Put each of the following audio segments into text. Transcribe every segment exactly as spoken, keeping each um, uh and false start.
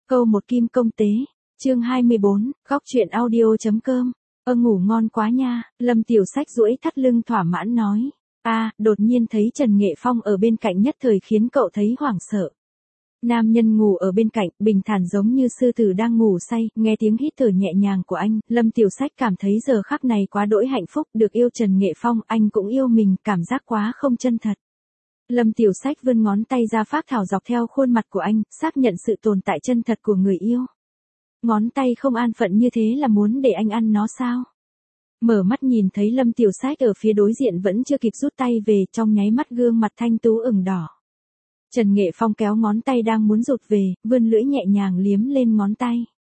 Câu một kim công tế. Chương hai mươi bốn, góc truyện audio.com. Ơ ngủ ngon quá nha, Lâm Tiểu Sách duỗi thắt lưng thỏa mãn nói. A, đột nhiên thấy Trần Nghệ Phong ở bên cạnh nhất thời khiến cậu thấy hoảng sợ. Nam nhân ngủ ở bên cạnh, bình thản giống như sư tử đang ngủ say, nghe tiếng hít thở nhẹ nhàng của anh, Lâm Tiểu Sách cảm thấy giờ khắc này quá đỗi hạnh phúc, được yêu Trần Nghệ Phong, anh cũng yêu mình, cảm giác quá không chân thật. Lâm Tiểu Sách vươn ngón tay ra phác thảo dọc theo khuôn mặt của anh, xác nhận sự tồn tại chân thật của người yêu. Ngón tay không an phận như thế là muốn để anh ăn nó sao? Mở mắt nhìn thấy Lâm Tiểu Sách ở phía đối diện vẫn chưa kịp rút tay về, trong nháy mắt gương mặt thanh tú ửng đỏ. Trần Nghệ Phong kéo ngón tay đang muốn rụt về, vươn lưỡi nhẹ nhàng liếm lên ngón tay.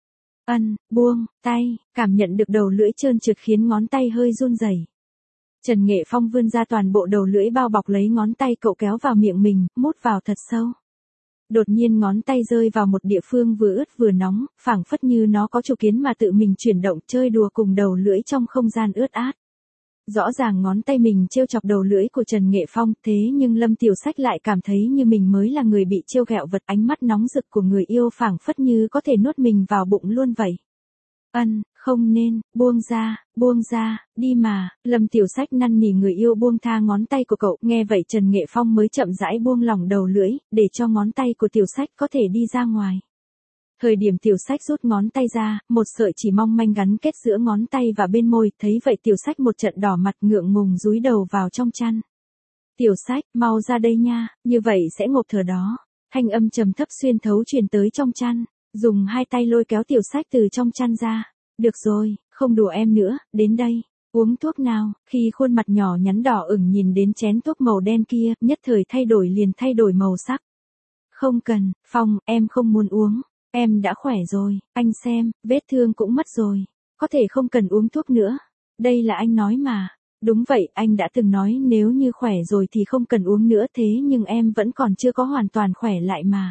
Ân, buông, tay, cảm nhận được đầu lưỡi trơn trượt khiến ngón tay hơi run rẩy. Trần Nghệ Phong vươn ra toàn bộ đầu lưỡi bao bọc lấy ngón tay cậu kéo vào miệng mình, mút vào thật sâu. Đột nhiên ngón tay rơi vào một địa phương vừa ướt vừa nóng, phảng phất như nó có chủ kiến mà tự mình chuyển động chơi đùa cùng đầu lưỡi trong không gian ướt át. Rõ ràng ngón tay mình trêu chọc đầu lưỡi của Trần Nghệ Phong, thế nhưng Lâm Tiểu Sách lại cảm thấy như mình mới là người bị trêu ghẹo vật, ánh mắt nóng rực của người yêu phảng phất như có thể nuốt mình vào bụng luôn vậy. Ân, không nên, buông ra, buông ra, đi mà, Lâm Tiểu Sách năn nỉ người yêu buông tha ngón tay của cậu, nghe vậy Trần Nghệ Phong mới chậm rãi buông lỏng đầu lưỡi, để cho ngón tay của Tiểu Sách có thể đi ra ngoài. Thời điểm Tiểu Sách rút ngón tay ra, một sợi chỉ mong manh gắn kết giữa ngón tay và bên môi, thấy vậy Tiểu Sách một trận đỏ mặt ngượng ngùng dúi đầu vào trong chăn. Tiểu Sách, mau ra đây nha, như vậy sẽ ngộp thở đó. Thanh âm trầm thấp xuyên thấu truyền tới trong chăn, dùng hai tay lôi kéo Tiểu Sách từ trong chăn ra. Được rồi, không đùa em nữa, đến đây, uống thuốc nào, khi khuôn mặt nhỏ nhắn đỏ ửng nhìn đến chén thuốc màu đen kia, nhất thời thay đổi liền thay đổi màu sắc. Không cần, Phong, em không muốn uống. Em đã khỏe rồi, anh xem, vết thương cũng mất rồi. Có thể không cần uống thuốc nữa. Đây là anh nói mà. Đúng vậy, anh đã từng nói nếu như khỏe rồi thì không cần uống nữa, thế nhưng em vẫn còn chưa có hoàn toàn khỏe lại mà.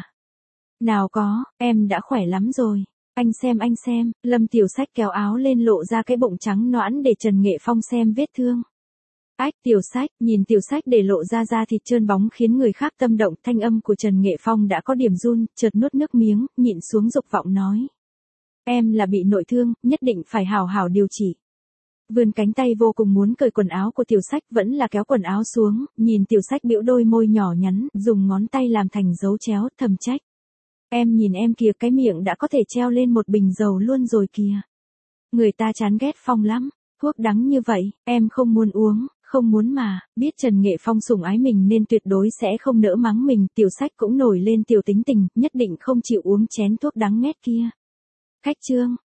Nào có, em đã khỏe lắm rồi. Anh xem anh xem, Lâm Tiểu Sách kéo áo lên lộ ra cái bụng trắng nõn để Trần Nghệ Phong xem vết thương. Ách, Tiểu Sách, nhìn Tiểu Sách để lộ ra da thịt trơn bóng khiến người khác tâm động, thanh âm của Trần Nghệ Phong đã có điểm run, chợt nuốt nước miếng, nhịn xuống dục vọng nói. Em là bị nội thương, nhất định phải hào hào điều trị. Vươn cánh tay vô cùng muốn cởi quần áo của Tiểu Sách, vẫn là kéo quần áo xuống, nhìn Tiểu Sách bĩu đôi môi nhỏ nhắn, dùng ngón tay làm thành dấu chéo, thầm trách. Em nhìn em kìa, cái miệng đã có thể treo lên một bình dầu luôn rồi kìa. Người ta chán ghét Phong lắm, thuốc đắng như vậy, em không muốn uống. Không muốn mà, biết Trần Nghệ Phong sủng ái mình nên tuyệt đối sẽ không nỡ mắng mình, Tiểu Sách cũng nổi lên tiểu tính tình, nhất định không chịu uống chén thuốc đắng nghét kia. Khách trương,